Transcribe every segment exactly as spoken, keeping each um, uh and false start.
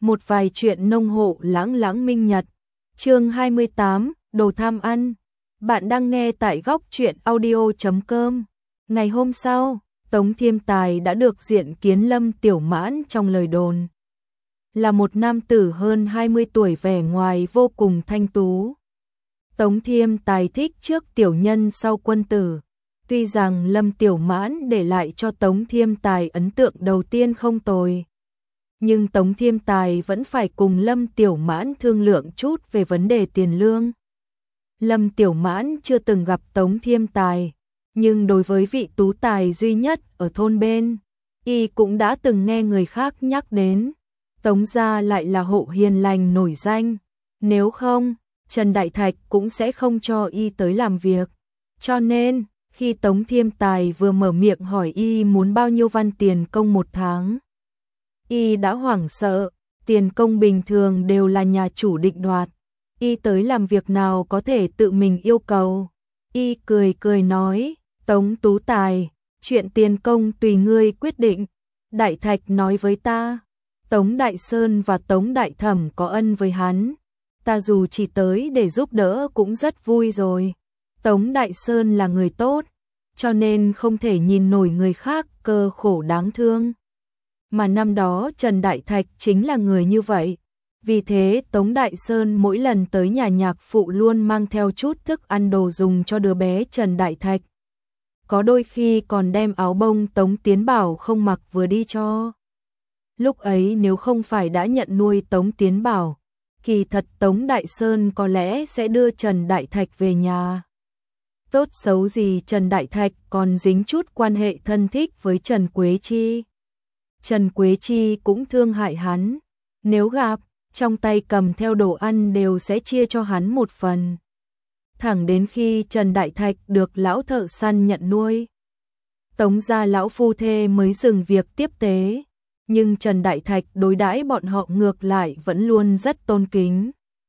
Một vài chuyện nông hộ lãng lãng minh nhật. Chương hai mươi tám, đồ tham ăn. Bạn đang nghe tại góc truyện audio chấm com. Ngày hôm sau, Tống Thiêm Tài đã được diện kiến Lâm Tiểu Mãn trong lời đồn. Là một nam tử hơn hai mươi tuổi, vẻ ngoài vô cùng thanh tú. Tống Thiêm Tài thích trước tiểu nhân sau quân tử. Tuy rằng Lâm Tiểu Mãn để lại cho Tống Thiêm Tài ấn tượng đầu tiên không tồi, nhưng Tống Thiêm Tài vẫn phải cùng Lâm Tiểu Mãn thương lượng chút về vấn đề tiền lương. Lâm Tiểu Mãn chưa từng gặp Tống Thiêm Tài, nhưng đối với vị tú tài duy nhất ở thôn bên, y cũng đã từng nghe người khác nhắc đến. Tống gia lại là hộ hiền lành nổi danh, nếu không, Trần Đại Thạch cũng sẽ không cho y tới làm việc. Cho nên, khi Tống Thiêm Tài vừa mở miệng hỏi y muốn bao nhiêu văn tiền công một tháng, y đã hoảng sợ. Tiền công bình thường đều là nhà chủ định đoạt, y tới làm việc nào có thể tự mình yêu cầu. Y cười cười nói, Tống Tú Tài, chuyện tiền công tùy ngươi quyết định. Đại Thạch nói với ta, Tống Đại Sơn và Tống Đại Thẩm có ân với hắn, ta dù chỉ tới để giúp đỡ cũng rất vui rồi. Tống Đại Sơn là người tốt, cho nên không thể nhìn nổi người khác cơ khổ đáng thương. Mà năm đó Trần Đại Thạch chính là người như vậy. Vì thế Tống Đại Sơn mỗi lần tới nhà nhạc phụ luôn mang theo chút thức ăn đồ dùng cho đứa bé Trần Đại Thạch. Có đôi khi còn đem áo bông Tống Tiến Bảo không mặc vừa đi cho. Lúc ấy nếu không phải đã nhận nuôi Tống Tiến Bảo, kỳ thật Tống Đại Sơn có lẽ sẽ đưa Trần Đại Thạch về nhà. Tốt xấu gì Trần Đại Thạch còn dính chút quan hệ thân thích với Trần Quế Chi. Trần Quế Chi cũng thương hại hắn, nếu gặp, trong tay cầm theo đồ ăn đều sẽ chia cho hắn một phần. Thẳng đến khi Trần Đại Thạch được lão thợ săn nhận nuôi, Tống gia lão phu thê mới dừng việc tiếp tế, nhưng Trần Đại Thạch đối đãi bọn họ ngược lại vẫn luôn rất tôn kính.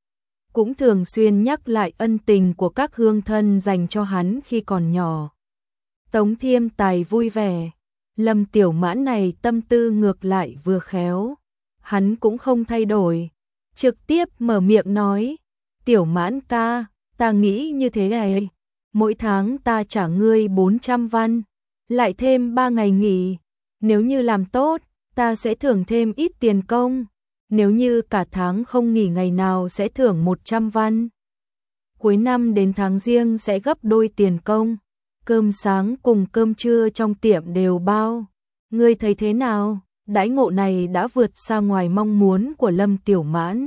Cũng thường xuyên nhắc lại ân tình của các hương thân dành cho hắn khi còn nhỏ. Tống Thiêm Tài vui vẻ, Lâm Tiểu Mãn này tâm tư ngược lại vừa khéo, hắn cũng không thay đổi, trực tiếp mở miệng nói, Tiểu Mãn ca, ta nghĩ như thế này, mỗi tháng ta trả ngươi bốn trăm văn, lại thêm ba ngày nghỉ, nếu như làm tốt, ta sẽ thưởng thêm ít tiền công, nếu như cả tháng không nghỉ ngày nào sẽ thưởng một trăm văn. Cuối năm đến tháng Giêng sẽ gấp đôi tiền công, cơm sáng cùng cơm trưa trong tiệm đều bao. Ngươi thấy thế nào? Đãi ngộ này đã vượt xa ngoài mong muốn của Lâm Tiểu Mãn.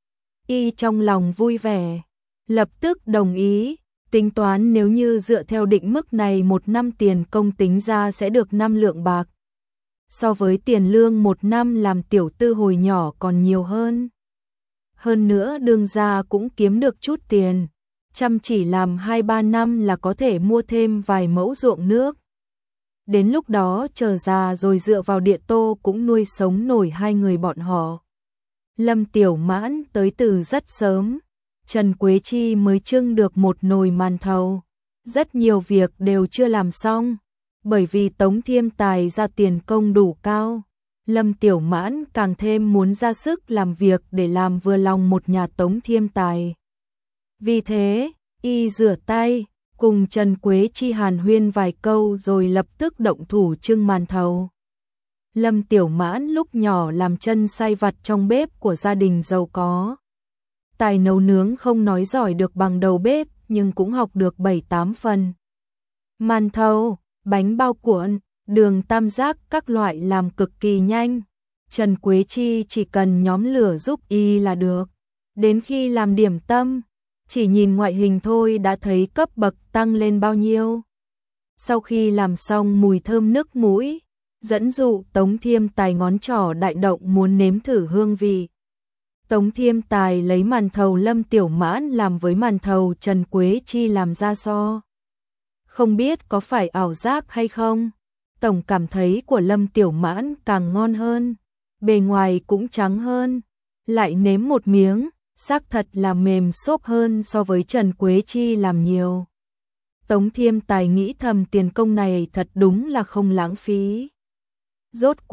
Y trong lòng vui vẻ, lập tức đồng ý, tính toán nếu như dựa theo định mức này một năm tiền công tính ra sẽ được năm lượng bạc. So với tiền lương một năm làm tiểu tư hồi nhỏ còn nhiều hơn. Hơn nữa đương gia cũng kiếm được chút tiền, chăm chỉ làm hai ba năm là có thể mua thêm vài mẫu ruộng nước. Đến lúc đó chờ già rồi dựa vào địa tô cũng nuôi sống nổi hai người bọn họ. Lâm Tiểu Mãn tới từ rất sớm, Trần Quế Chi mới trưng được một nồi màn thầu. Rất nhiều việc đều chưa làm xong, bởi vì Tống Thiêm Tài ra tiền công đủ cao. Lâm Tiểu Mãn càng thêm muốn ra sức làm việc để làm vừa lòng một nhà Tống Thiêm Tài. Vì thế, y rửa tay, cùng Trần Quế Chi hàn huyên vài câu rồi lập tức động thủ trưng màn thầu. Lâm Tiểu Mãn lúc nhỏ làm chân sai vặt trong bếp của gia đình giàu có. Tài nấu nướng không nói giỏi được bằng đầu bếp, nhưng cũng học được bảy tám phần. Màn thầu, bánh bao cuộn, đường tam giác các loại làm cực kỳ nhanh. Trần Quế Chi chỉ cần nhóm lửa giúp y là được. Đến khi làm điểm tâm, chỉ nhìn ngoại hình thôi đã thấy cấp bậc tăng lên bao nhiêu. Sau khi làm xong mùi thơm nức mũi, dẫn dụ Tống Thiêm Tài ngón trỏ đại động muốn nếm thử hương vị. Tống Thiêm Tài lấy màn thầu Lâm Tiểu Mãn làm với màn thầu Trần Quế Chi làm ra so. Không biết có phải ảo giác hay không, tổng cảm thấy của Lâm Tiểu Mãn càng ngon hơn, bề ngoài cũng trắng hơn, lại nếm một miếng, xác thật là mềm xốp hơn so với Trần Quế Chi làm nhiều. Tống Thiêm Tài nghĩ thầm tiền công này thật đúng là không lãng phí. Rốt cuộc,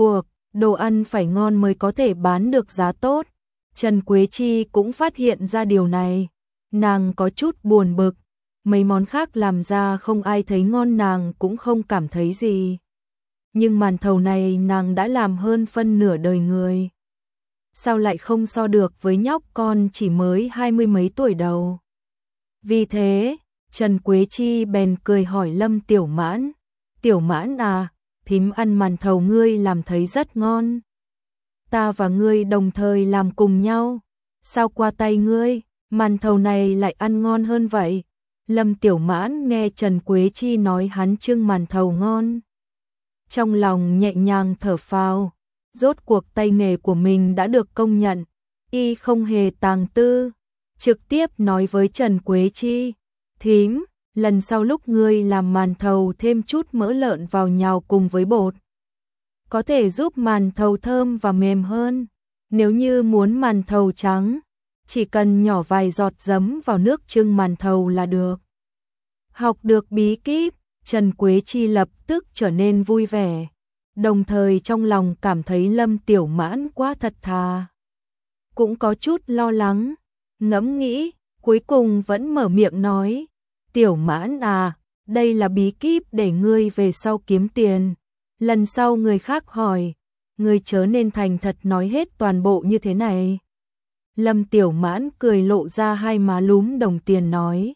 đồ ăn phải ngon mới có thể bán được giá tốt. Trần Quế Chi cũng phát hiện ra điều này, nàng có chút buồn bực, mấy món khác làm ra không ai thấy ngon nàng cũng không cảm thấy gì. Nhưng màn thầu này nàng đã làm hơn phân nửa đời người. Sao lại không so được với nhóc con chỉ mới hai mươi mấy tuổi đầu. Vì thế, Trần Quế Chi bèn cười hỏi Lâm Tiểu Mãn, Tiểu Mãn à, thím ăn màn thầu ngươi làm thấy rất ngon. Ta và ngươi đồng thời làm cùng nhau, sao qua tay ngươi, màn thầu này lại ăn ngon hơn vậy? Lâm Tiểu Mãn nghe Trần Quế Chi nói hắn trưng màn thầu ngon. Trong lòng nhẹ nhàng thở phào, rốt cuộc tay nghề của mình đã được công nhận, y không hề tàng tư, trực tiếp nói với Trần Quế Chi, thím, lần sau lúc ngươi làm màn thầu thêm chút mỡ lợn vào nhào cùng với bột. Có thể giúp màn thầu thơm và mềm hơn. Nếu như muốn màn thầu trắng, chỉ cần nhỏ vài giọt giấm vào nước trưng màn thầu là được. Học được bí kíp, Trần Quế Chi lập tức trở nên vui vẻ, đồng thời trong lòng cảm thấy Lâm Tiểu Mãn quá thật thà. Cũng có chút lo lắng, ngẫm nghĩ, cuối cùng vẫn mở miệng nói, Tiểu Mãn à, đây là bí kíp để ngươi về sau kiếm tiền. Lần sau người khác hỏi, ngươi chớ nên thành thật nói hết toàn bộ như thế này. Lâm Tiểu Mãn cười lộ ra hai má lúm đồng tiền nói,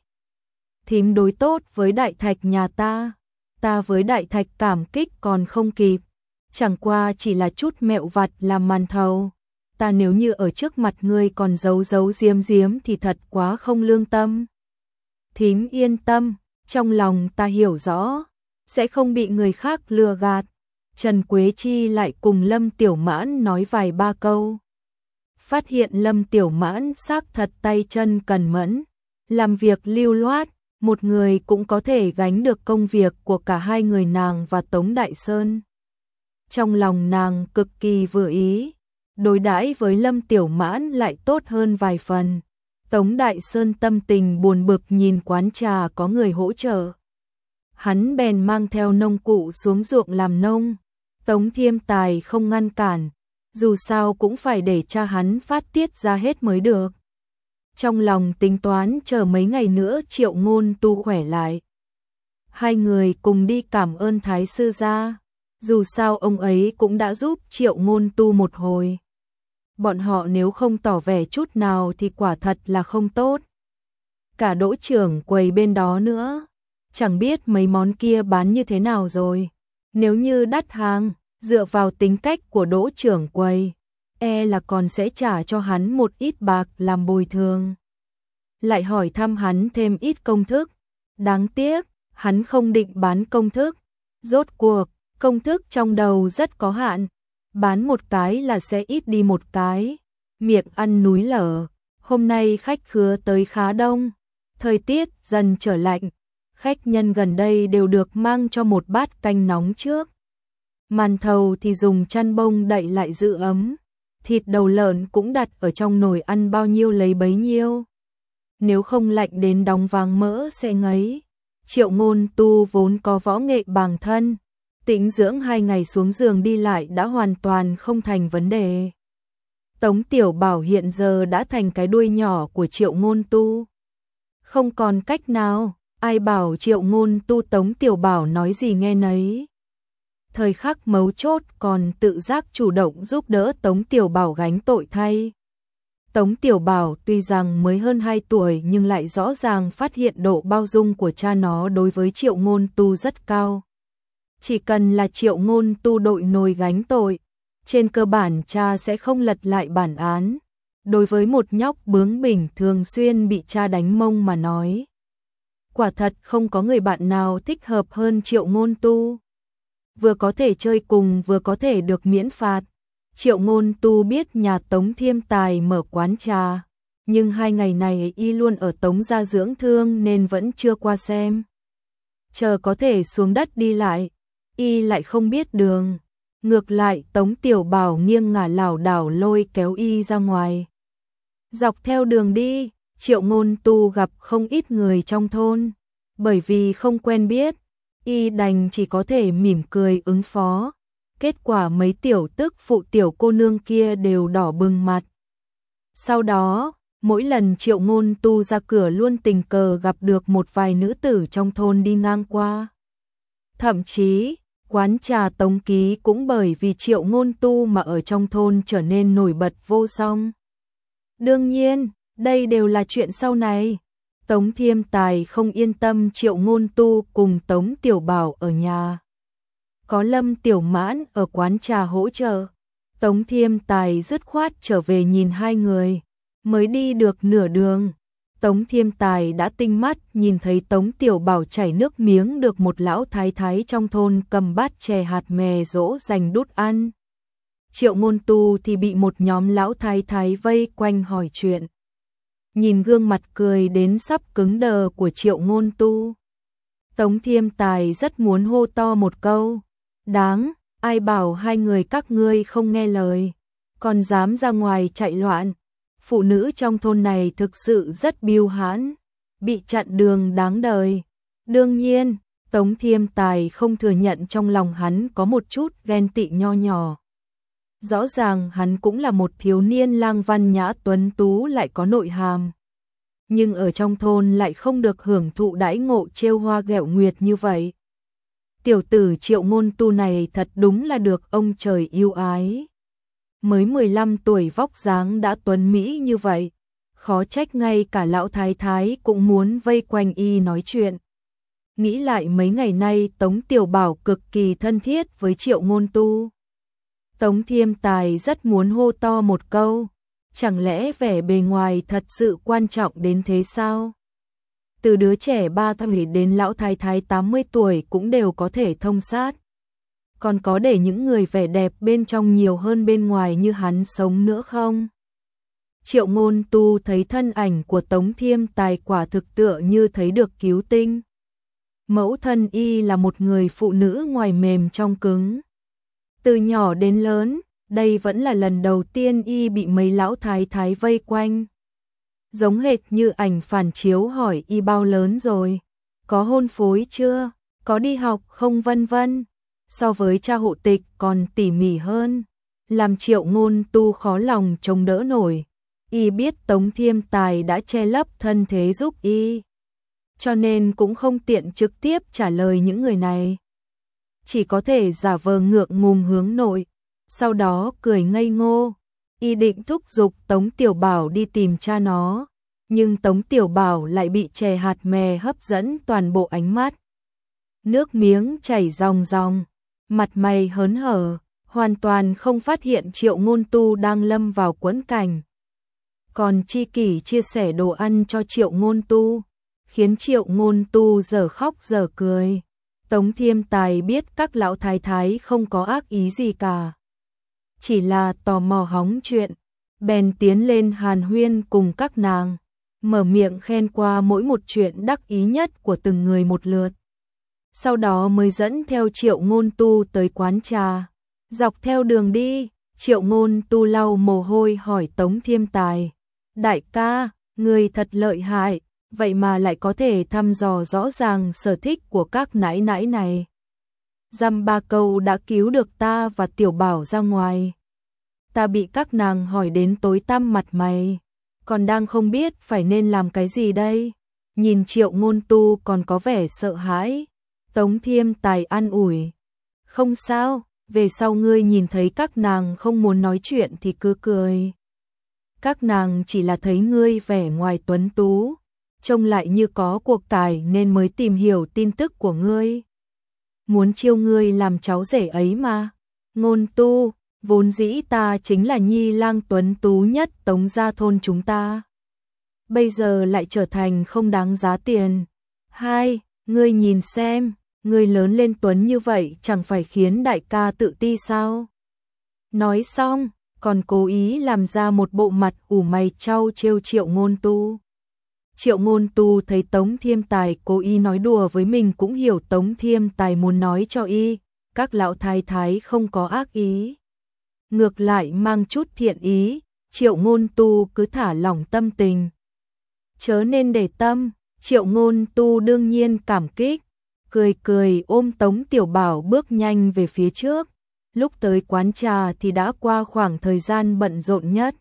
thím đối tốt với Đại Thạch nhà ta, ta với Đại Thạch cảm kích còn không kịp, chẳng qua chỉ là chút mẹo vặt làm màn thầu, ta nếu như ở trước mặt ngươi còn giấu giấu giếm giếm thì thật quá không lương tâm. Thím yên tâm, trong lòng ta hiểu rõ, sẽ không bị người khác lừa gạt. Trần Quế Chi lại cùng Lâm Tiểu Mãn nói vài ba câu. Phát hiện Lâm Tiểu Mãn xác thật tay chân cần mẫn, làm việc lưu loát, một người cũng có thể gánh được công việc của cả hai người nàng và Tống Đại Sơn. Trong lòng nàng cực kỳ vừa ý, đối đãi với Lâm Tiểu Mãn lại tốt hơn vài phần. Tống Đại Sơn tâm tình buồn bực nhìn quán trà có người hỗ trợ. Hắn bèn mang theo nông cụ xuống ruộng làm nông. Tống Thiêm Tài không ngăn cản, dù sao cũng phải để cha hắn phát tiết ra hết mới được. Trong lòng tính toán chờ mấy ngày nữa Triệu Ngôn Tu khỏe lại. Hai người cùng đi cảm ơn Thái sư gia, dù sao ông ấy cũng đã giúp Triệu Ngôn Tu một hồi. Bọn họ nếu không tỏ vẻ chút nào thì quả thật là không tốt. Cả Đỗ trưởng quầy bên đó nữa, chẳng biết mấy món kia bán như thế nào rồi. Nếu như đắt hàng, dựa vào tính cách của Đỗ trưởng quầy, e là còn sẽ trả cho hắn một ít bạc làm bồi thường. Lại hỏi thăm hắn thêm ít công thức. Đáng tiếc, hắn không định bán công thức. Rốt cuộc, công thức trong đầu rất có hạn. Bán một cái là sẽ ít đi một cái. Miệng ăn núi lở. Hôm nay khách khứa tới khá đông. Thời tiết dần trở lạnh. Khách nhân gần đây đều được mang cho một bát canh nóng trước. Màn thầu thì dùng chăn bông đậy lại giữ ấm. Thịt đầu lợn cũng đặt ở trong nồi ăn bao nhiêu lấy bấy nhiêu. Nếu không lạnh đến đóng vàng mỡ sẽ ngấy. Triệu Ngôn Tu vốn có võ nghệ bằng thân, tĩnh dưỡng hai ngày xuống giường đi lại đã hoàn toàn không thành vấn đề. Tống Tiểu Bảo hiện giờ đã thành cái đuôi nhỏ của Triệu Ngôn Tu. Không còn cách nào, ai bảo Triệu Ngôn Tu Tống Tiểu Bảo nói gì nghe nấy. Thời khắc mấu chốt còn tự giác chủ động giúp đỡ Tống Tiểu Bảo gánh tội thay. Tống Tiểu Bảo tuy rằng mới hơn hai tuổi nhưng lại rõ ràng phát hiện độ bao dung của cha nó đối với Triệu Ngôn Tu rất cao. Chỉ cần là Triệu Ngôn Tu đội nồi gánh tội, trên cơ bản cha sẽ không lật lại bản án. Đối với một nhóc bướng bỉnh thường xuyên bị cha đánh mông mà nói, quả thật không có người bạn nào thích hợp hơn Triệu Ngôn Tu. Vừa có thể chơi cùng vừa có thể được miễn phạt. Triệu Ngôn Tu biết nhà Tống Thiêm Tài mở quán trà, nhưng hai ngày này y luôn ở Tống gia dưỡng thương nên vẫn chưa qua xem. Chờ có thể xuống đất đi lại, y lại không biết đường. Ngược lại Tống Tiểu Bảo nghiêng ngả lảo đảo lôi kéo y ra ngoài. Dọc theo đường đi, Triệu Ngôn Tu gặp không ít người trong thôn, bởi vì không quen biết, y đành chỉ có thể mỉm cười ứng phó. Kết quả mấy tiểu tức phụ tiểu cô nương kia đều đỏ bừng mặt. Sau đó, mỗi lần Triệu Ngôn Tu ra cửa luôn tình cờ gặp được một vài nữ tử trong thôn đi ngang qua. Thậm chí, quán trà Tống Ký cũng bởi vì Triệu Ngôn Tu mà ở trong thôn trở nên nổi bật vô song. Đương nhiên, đây đều là chuyện sau này. Tống Thiêm Tài không yên tâm Triệu Ngôn Tu cùng Tống Tiểu Bảo ở nhà. Có Lâm Tiểu Mãn ở quán trà hỗ trợ. Tống Thiêm Tài dứt khoát trở về nhìn hai người. Mới đi được nửa đường, Tống Thiêm Tài đã tinh mắt nhìn thấy Tống Tiểu Bảo chảy nước miếng được một lão thái thái trong thôn cầm bát chè hạt mè dỗ dành đút ăn. Triệu Ngôn Tu thì bị một nhóm lão thái thái vây quanh hỏi chuyện. Nhìn gương mặt cười đến sắp cứng đờ của Triệu Ngôn Tu, Tống Thiêm Tài rất muốn hô to một câu. Đáng, ai bảo hai người các ngươi không nghe lời, còn dám ra ngoài chạy loạn. Phụ nữ trong thôn này thực sự rất biêu hãn, bị chặn đường đáng đời. Đương nhiên, Tống Thiêm Tài không thừa nhận trong lòng hắn có một chút ghen tị nho nhỏ. Rõ ràng hắn cũng là một thiếu niên lang văn nhã tuấn tú lại có nội hàm. Nhưng ở trong thôn lại không được hưởng thụ đãi ngộ trêu hoa ghẹo nguyệt như vậy. Tiểu tử Triệu Ngôn Tu này thật đúng là được ông trời yêu ái. Mới mười lăm tuổi vóc dáng đã tuấn mỹ như vậy, khó trách ngay cả lão thái thái cũng muốn vây quanh y nói chuyện. Nghĩ lại mấy ngày nay Tống Tiểu Bảo cực kỳ thân thiết với Triệu Ngôn Tu. Tống Thiêm Tài rất muốn hô to một câu, chẳng lẽ vẻ bề ngoài thật sự quan trọng đến thế sao? Từ đứa trẻ ba tuổi đến lão thái thái tám mươi tuổi cũng đều có thể thông sát. Còn có để những người vẻ đẹp bên trong nhiều hơn bên ngoài như hắn sống nữa không? Triệu Ngôn Tu thấy thân ảnh của Tống Thiêm Tài quả thực tựa như thấy được cứu tinh. Mẫu thân y là một người phụ nữ ngoài mềm trong cứng. Từ nhỏ đến lớn, đây vẫn là lần đầu tiên y bị mấy lão thái thái vây quanh. Giống hệt như ảnh phản chiếu hỏi y bao lớn rồi, có hôn phối chưa, có đi học không vân vân. So với cha hộ tịch còn tỉ mỉ hơn, làm Triệu Ngôn Tu khó lòng chống đỡ nổi. Y biết Tống Thiêm Tài đã che lấp thân thế giúp y, cho nên cũng không tiện trực tiếp trả lời những người này. Chỉ có thể giả vờ ngượng ngùng hướng nội, sau đó cười ngây ngô. Y định thúc giục Tống Tiểu Bảo đi tìm cha nó, nhưng Tống Tiểu Bảo lại bị chè hạt mè hấp dẫn toàn bộ ánh mắt. Nước miếng chảy ròng ròng, mặt mày hớn hở, hoàn toàn không phát hiện Triệu Ngôn Tu đang lâm vào quẫn cảnh. Còn chi kỷ chia sẻ đồ ăn cho Triệu Ngôn Tu, khiến Triệu Ngôn Tu giờ khóc giờ cười. Tống Thiêm Tài biết các lão thái thái không có ác ý gì cả, chỉ là tò mò hóng chuyện, bèn tiến lên hàn huyên cùng các nàng, mở miệng khen qua mỗi một chuyện đắc ý nhất của từng người một lượt. Sau đó mới dẫn theo Triệu Ngôn Tu tới quán trà. Dọc theo đường đi, Triệu Ngôn Tu lau mồ hôi hỏi Tống Thiêm Tài: Đại ca, người thật lợi hại, vậy mà lại có thể thăm dò rõ ràng sở thích của các nãi nãi này. Dăm ba câu đã cứu được ta và Tiểu Bảo ra ngoài. Ta bị các nàng hỏi đến tối tăm mặt mày, còn đang không biết phải nên làm cái gì đây. Nhìn Triệu Ngôn Tu còn có vẻ sợ hãi, Tống Thiêm Tài an ủi: Không sao, về sau ngươi nhìn thấy các nàng không muốn nói chuyện thì cứ cười. Các nàng chỉ là thấy ngươi vẻ ngoài tuấn tú, trông lại như có cuộc tài nên mới tìm hiểu tin tức của ngươi. Muốn chiêu ngươi làm cháu rể ấy mà. Ngôn Tu, vốn dĩ ta chính là nhi lang tuấn tú nhất Tống gia thôn chúng ta, bây giờ lại trở thành không đáng giá tiền. Hai, ngươi nhìn xem, ngươi lớn lên tuấn như vậy chẳng phải khiến đại ca tự ti sao? Nói xong, còn cố ý làm ra một bộ mặt ủ mày trao trêu Triệu Ngôn Tu. Triệu Ngôn Tu thấy Tống Thiêm Tài cố ý nói đùa với mình cũng hiểu Tống Thiêm Tài muốn nói cho y, các lão thái thái không có ác ý, ngược lại mang chút thiện ý. Triệu Ngôn Tu cứ thả lỏng tâm tình, chớ nên để tâm. Triệu Ngôn Tu đương nhiên cảm kích, cười cười ôm Tống Tiểu Bảo bước nhanh về phía trước. lúc tới quán trà thì đã qua khoảng thời gian bận rộn nhất.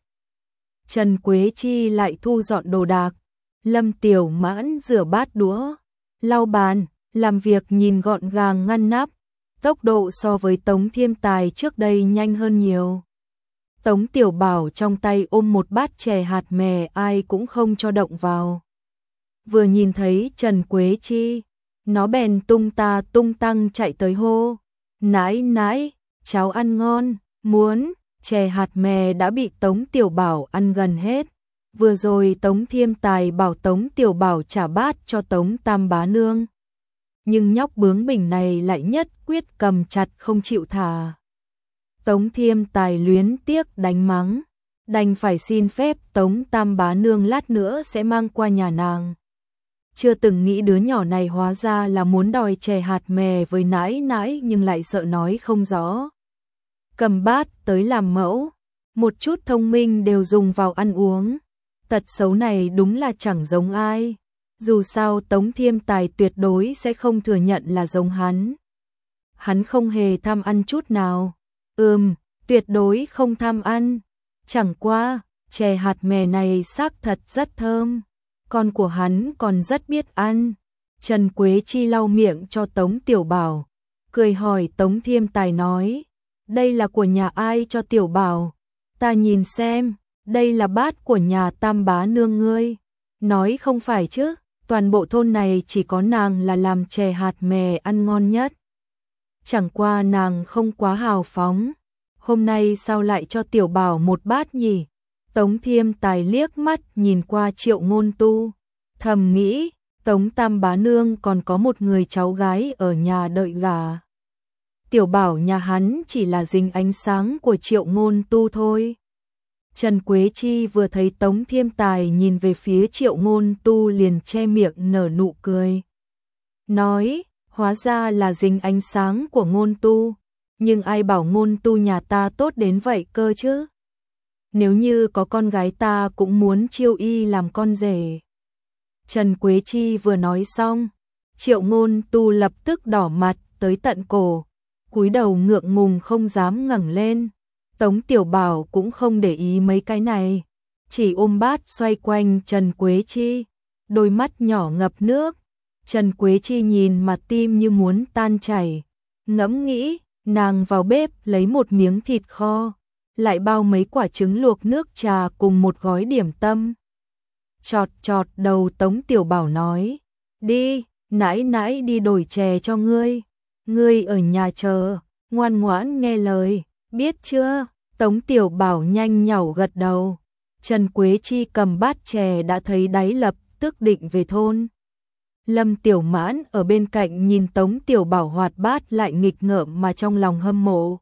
Trần Quế Chi lại thu dọn đồ đạc, Lâm Tiểu Mãn rửa bát đũa, lau bàn, làm việc nhìn gọn gàng ngăn nắp, tốc độ so với Tống Thiêm Tài trước đây nhanh hơn nhiều. Tống Tiểu Bảo trong tay ôm một bát chè hạt mè ai cũng không cho động vào. Vừa nhìn thấy Trần Quế Chi, nó bèn tung ta tung tăng chạy tới hô, nãi nãi, cháu ăn ngon, muốn, chè hạt mè đã bị Tống Tiểu Bảo ăn gần hết. Vừa rồi Tống Thiêm Tài bảo Tống Tiểu Bảo trả bát cho Tống Tam Bá Nương. Nhưng nhóc bướng bỉnh này lại nhất quyết cầm chặt không chịu thả. Tống Thiêm Tài luyến tiếc đánh mắng, đành phải xin phép Tống Tam Bá Nương lát nữa sẽ mang qua nhà nàng. Chưa từng nghĩ đứa nhỏ này hóa ra là muốn đòi chè hạt mè với nãi nãi nhưng lại sợ nói không rõ. Cầm bát tới làm mẫu, một chút thông minh đều dùng vào ăn uống. Tật xấu này đúng là chẳng giống ai. Dù sao Tống Thiêm Tài tuyệt đối sẽ không thừa nhận là giống hắn. Hắn không hề tham ăn chút nào. Ừm, tuyệt đối không tham ăn. Chẳng qua, chè hạt mè này xác thật rất thơm. Con của hắn còn rất biết ăn. Trần Quế Chi lau miệng cho Tống Tiểu Bảo, cười hỏi Tống Thiêm Tài nói, đây là của nhà ai cho Tiểu Bảo? Ta nhìn xem, đây là bát của nhà Tam Bá Nương ngươi. Nói không phải chứ, toàn bộ thôn này chỉ có nàng là làm chè hạt mè ăn ngon nhất. Chẳng qua nàng không quá hào phóng, hôm nay sao lại cho Tiểu Bảo một bát nhỉ? Tống Thiêm Tài liếc mắt nhìn qua Triệu Ngôn Tu, thầm nghĩ, Tống Tam Bá Nương còn có một người cháu gái ở nhà đợi gả. Tiểu Bảo nhà hắn chỉ là dính ánh sáng của Triệu Ngôn Tu thôi. Trần Quế Chi vừa thấy Tống Thiêm Tài nhìn về phía Triệu Ngôn Tu liền che miệng nở nụ cười. Nói, hóa ra là dính ánh sáng của Ngôn Tu, nhưng ai bảo Ngôn Tu nhà ta tốt đến vậy cơ chứ? Nếu như có con gái ta cũng muốn chiêu y làm con rể. Trần Quế Chi vừa nói xong, Triệu Ngôn Tu lập tức đỏ mặt tới tận cổ, cúi đầu ngượng ngùng không dám ngẩng lên. Tống Tiểu Bảo cũng không để ý mấy cái này, chỉ ôm bát xoay quanh Trần Quế Chi, đôi mắt nhỏ ngập nước. Trần Quế Chi nhìn mà tim như muốn tan chảy, ngẫm nghĩ, nàng vào bếp lấy một miếng thịt kho, lại bao mấy quả trứng luộc nước trà cùng một gói điểm tâm. Chọt chọt đầu Tống Tiểu Bảo nói, đi, nãi nãi đi đổi chè cho ngươi, ngươi ở nhà chờ, ngoan ngoãn nghe lời, biết chưa? Tống Tiểu Bảo nhanh nhảu gật đầu. Trần Quế Chi cầm bát chè đã thấy đáy lập tức định về thôn. Lâm Tiểu Mãn ở bên cạnh nhìn Tống Tiểu Bảo hoạt bát lại nghịch ngợm mà trong lòng hâm mộ.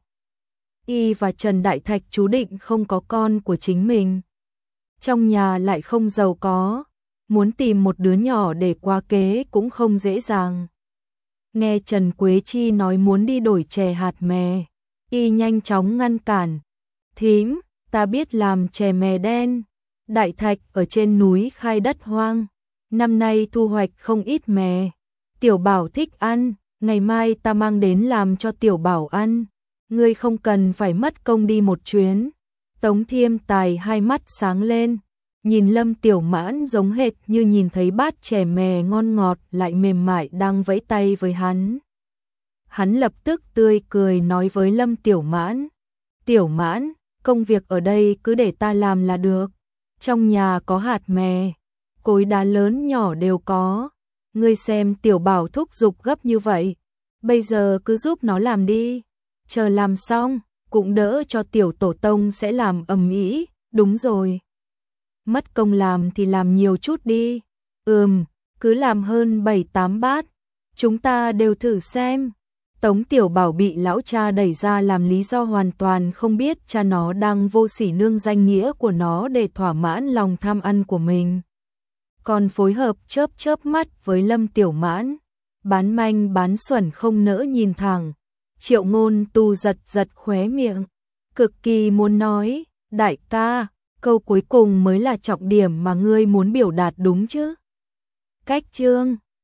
Y và Trần Đại Thạch chú định không có con của chính mình. Trong nhà lại không giàu có, muốn tìm một đứa nhỏ để qua kế cũng không dễ dàng. Nghe Trần Quế Chi nói muốn đi đổi chè hạt mè, Y nhanh chóng ngăn cản. Thím, ta biết làm chè mè đen. Đại Thạch ở trên núi khai đất hoang, năm nay thu hoạch không ít mè. Tiểu Bảo thích ăn, ngày mai ta mang đến làm cho Tiểu Bảo ăn. Ngươi không cần phải mất công đi một chuyến. Tống Thiêm Tài hai mắt sáng lên, nhìn Lâm Tiểu Mãn giống hệt như nhìn thấy bát chè mè ngon ngọt lại mềm mại đang vẫy tay với hắn. Hắn lập tức tươi cười nói với Lâm Tiểu Mãn, Tiểu Mãn, công việc ở đây cứ để ta làm là được. Trong nhà có hạt mè, cối đá lớn nhỏ đều có. Ngươi xem Tiểu Bảo thúc giục gấp như vậy, bây giờ cứ giúp nó làm đi. Chờ làm xong, cũng đỡ cho Tiểu Tổ Tông sẽ làm ầm ĩ. Đúng rồi, mất công làm thì làm nhiều chút đi. Ừm, cứ làm hơn bảy tám bát, chúng ta đều thử xem. Tống Tiểu Bảo bị lão cha đẩy ra làm lý do hoàn toàn không biết cha nó đang vô sỉ nương danh nghĩa của nó để thỏa mãn lòng tham ăn của mình. Còn phối hợp chớp chớp mắt với Lâm Tiểu Mãn, bán manh bán xuẩn không nỡ nhìn thẳng. Triệu Ngôn Tu giật giật khóe miệng, cực kỳ muốn nói, đại ca, câu cuối cùng mới là trọng điểm mà ngươi muốn biểu đạt đúng chứ. Cách chương